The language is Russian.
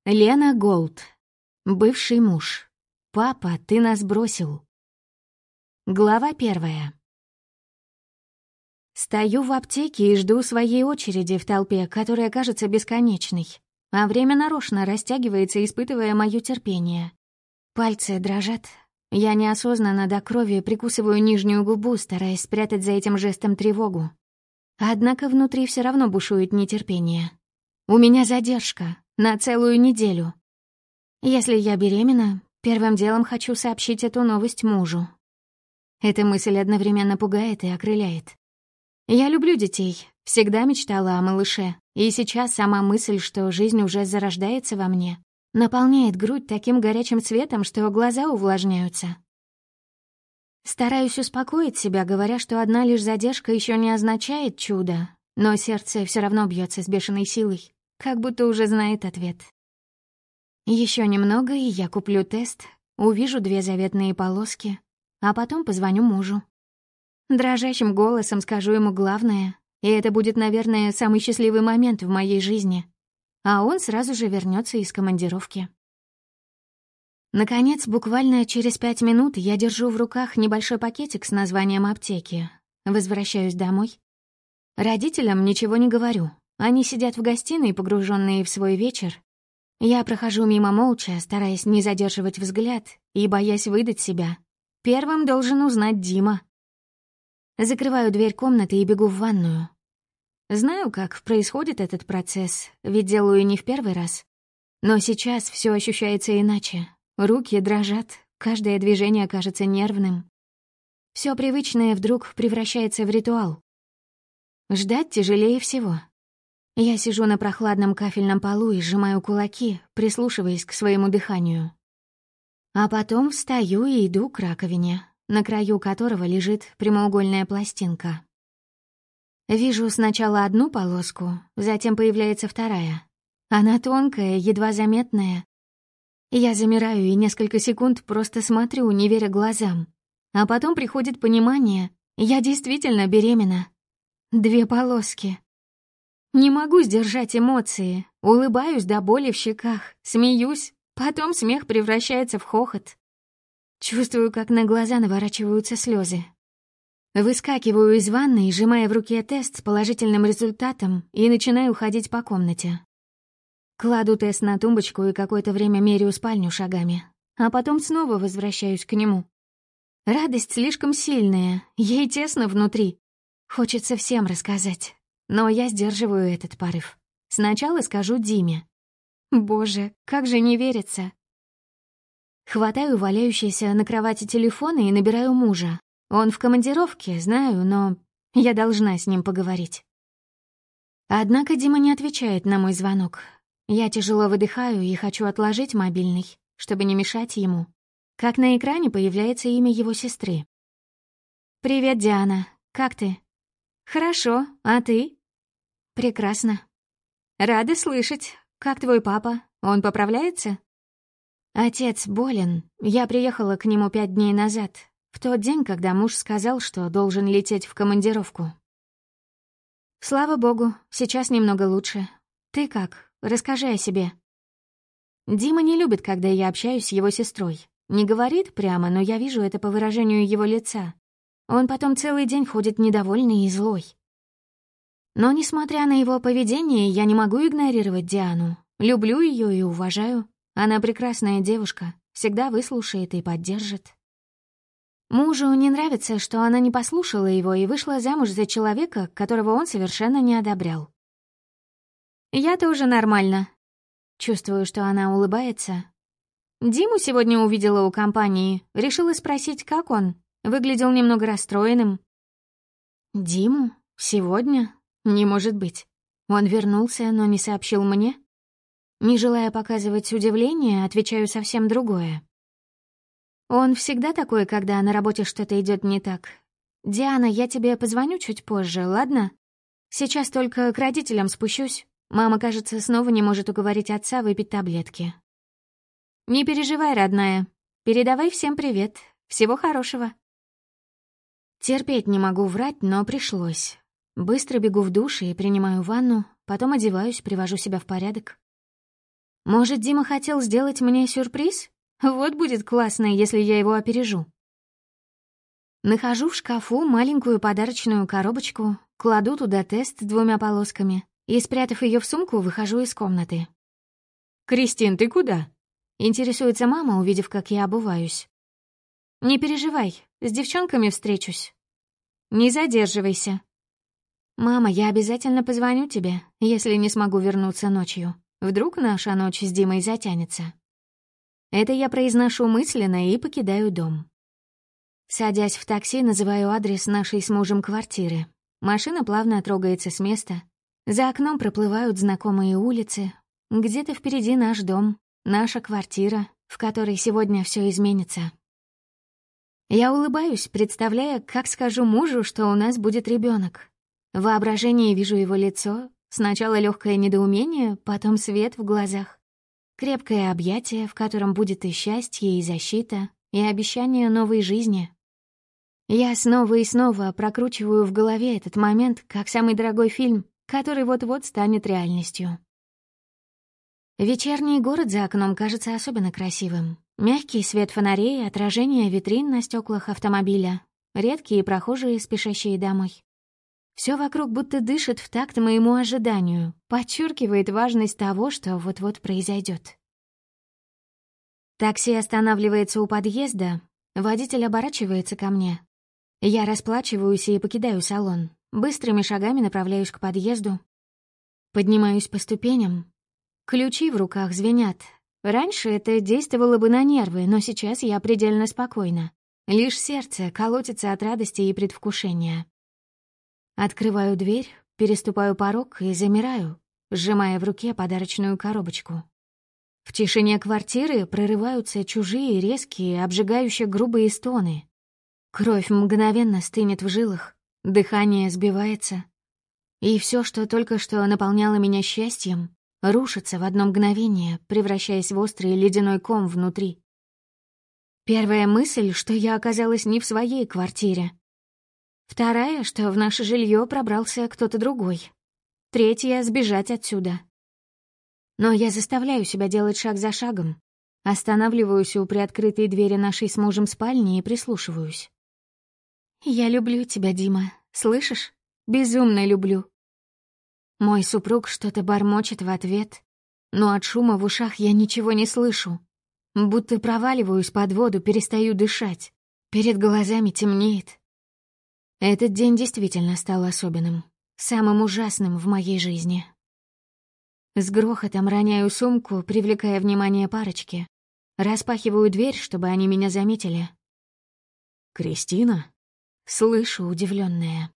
Лена Голд. Бывший муж. Папа, ты нас бросил. Глава 1. Стою в аптеке и жду своей очереди в толпе, которая кажется бесконечной, а время нарочно растягивается, испытывая моё терпение. Пальцы дрожат. Я неосознанно до крови прикусываю нижнюю губу, стараясь спрятать за этим жестом тревогу. Однако внутри всё равно бушует нетерпение. У меня задержка на целую неделю. Если я беременна, первым делом хочу сообщить эту новость мужу. Эта мысль одновременно пугает и окрыляет. Я люблю детей, всегда мечтала о малыше, и сейчас сама мысль, что жизнь уже зарождается во мне, наполняет грудь таким горячим светом, что глаза увлажняются. Стараюсь успокоить себя, говоря, что одна лишь задержка еще не означает чудо, но сердце все равно бьется с бешеной силой, как будто уже знает ответ. Еще немного, и я куплю тест, увижу 2 заветные полоски, а потом позвоню мужу. Дрожащим голосом скажу ему главное, и это будет, наверное, самый счастливый момент в моей жизни. А он сразу же вернется из командировки. Наконец, буквально через 5 минут я держу в руках небольшой пакетик с названием аптеки. Возвращаюсь домой. Родителям ничего не говорю. Они сидят в гостиной, погруженные в свой вечер. Я прохожу мимо молча, стараясь не задерживать взгляд и боясь выдать себя. Первым должен узнать Дима. Закрываю дверь комнаты и бегу в ванную. Знаю, как происходит этот процесс, ведь делаю не в первый раз. Но сейчас все ощущается иначе. Руки дрожат, каждое движение кажется нервным. Все привычное вдруг превращается в ритуал. Ждать тяжелее всего. Я сижу на прохладном кафельном полу и сжимаю кулаки, прислушиваясь к своему дыханию. А потом встаю и иду к раковине, на краю которого лежит прямоугольная пластинка. Вижу сначала одну полоску, затем появляется вторая. Она тонкая, едва заметная. Я замираю и несколько секунд просто смотрю, не веря глазам. А потом приходит понимание, я действительно беременна. 2 полоски. Не могу сдержать эмоции, улыбаюсь до боли в щеках, смеюсь, потом смех превращается в хохот. Чувствую, как на глаза наворачиваются слезы. Выскакиваю из ванной, сжимая в руке тест с положительным результатом, и начинаю ходить по комнате. Кладу тест на тумбочку и какое-то время меряю спальню шагами, а потом снова возвращаюсь к нему. Радость слишком сильная, ей тесно внутри. Хочется всем рассказать. Но я сдерживаю этот порыв. Сначала скажу Диме. Боже, как же не верится. Хватаю валяющийся на кровати телефон и набираю мужа. Он в командировке, знаю, но я должна с ним поговорить. Однако Дима не отвечает на мой звонок. Я тяжело выдыхаю и хочу отложить мобильный, чтобы не мешать ему. Как на экране появляется имя его сестры. «Привет, Диана. Как ты?» «Хорошо. А ты?» «Прекрасно. Рада слышать. Как твой папа? Он поправляется?» «Отец болен. Я приехала к нему 5 дней назад, в тот день, когда муж сказал, что должен лететь в командировку. Слава богу, сейчас немного лучше. Ты как? Расскажи о себе». Дима не любит, когда я общаюсь с его сестрой. Не говорит прямо, но я вижу это по выражению его лица. Он потом целый день ходит недовольный и злой. Но, несмотря на его поведение, я не могу игнорировать Диану. Люблю ее и уважаю. Она прекрасная девушка, всегда выслушает и поддержит. Мужу не нравится, что она не послушала его и вышла замуж за человека, которого он совершенно не одобрял. «Я тоже нормально». Чувствую, что она улыбается. Диму сегодня увидела у компании, решила спросить, как он. Выглядел немного расстроенным. «Диму? Сегодня? Не может быть. Он вернулся, но не сообщил мне?» Не желая показывать удивление, отвечаю совсем другое. Он всегда такой, когда на работе что-то идет не так. «Диана, я тебе позвоню чуть позже, ладно? Сейчас только к родителям спущусь. Мама, кажется, снова не может уговорить отца выпить таблетки». «Не переживай, родная. Передавай всем привет. Всего хорошего». Терпеть не могу врать, но пришлось. Быстро бегу в душ и принимаю ванну, потом одеваюсь, привожу себя в порядок. Может, Дима хотел сделать мне сюрприз? Вот будет классно, если я его опережу. Нахожу в шкафу маленькую подарочную коробочку, кладу туда тест 2 полосками и, спрятав ее в сумку, выхожу из комнаты. «Кристин, ты куда?» — интересуется мама, увидев, как я обуваюсь. «Не переживай, с девчонками встречусь. Не задерживайся». «Мама, я обязательно позвоню тебе, если не смогу вернуться ночью. Вдруг наша ночь с Димой затянется». Это я произношу мысленно и покидаю дом. Садясь в такси, называю адрес нашей с мужем квартиры. Машина плавно трогается с места. За окном проплывают знакомые улицы. Где-то впереди наш дом, наша квартира, в которой сегодня все изменится. Я улыбаюсь, представляя, как скажу мужу, что у нас будет ребенок. В воображении вижу его лицо, сначала легкое недоумение, потом свет в глазах. Крепкое объятие, в котором будет и счастье, и защита, и обещание новой жизни. Я снова и снова прокручиваю в голове этот момент как самый дорогой фильм, который вот-вот станет реальностью. Вечерний город за окном кажется особенно красивым. Мягкий свет фонарей, отражение витрин на стеклах автомобиля, редкие прохожие, спешащие домой. Все вокруг будто дышит в такт моему ожиданию, подчеркивает важность того, что вот-вот произойдет. Такси останавливается у подъезда, водитель оборачивается ко мне. Я расплачиваюсь и покидаю салон. Быстрыми шагами направляюсь к подъезду. Поднимаюсь по ступеням. Ключи в руках звенят. Раньше это действовало бы на нервы, но сейчас я предельно спокойна. Лишь сердце колотится от радости и предвкушения. Открываю дверь, переступаю порог и замираю, сжимая в руке подарочную коробочку. В тишине квартиры прорываются чужие, резкие, обжигающие грубые стоны. Кровь мгновенно стынет в жилах, дыхание сбивается. И все, что только что наполняло меня счастьем, рушится в одно мгновение, превращаясь в острый ледяной ком внутри. Первая мысль, что я оказалась не в своей квартире. Вторая, что в наше жилье пробрался кто-то другой. Третья — сбежать отсюда. Но я заставляю себя делать шаг за шагом. Останавливаюсь у приоткрытой двери нашей с мужем спальни и прислушиваюсь. «Я люблю тебя, Дима. Слышишь? Безумно люблю». Мой супруг что-то бормочет в ответ, но от шума в ушах я ничего не слышу. Будто проваливаюсь под воду, перестаю дышать. Перед глазами темнеет. Этот день действительно стал особенным, самым ужасным в моей жизни. С грохотом роняю сумку, привлекая внимание парочки. Распахиваю дверь, чтобы они меня заметили. «Кристина?» Слышу удивленная.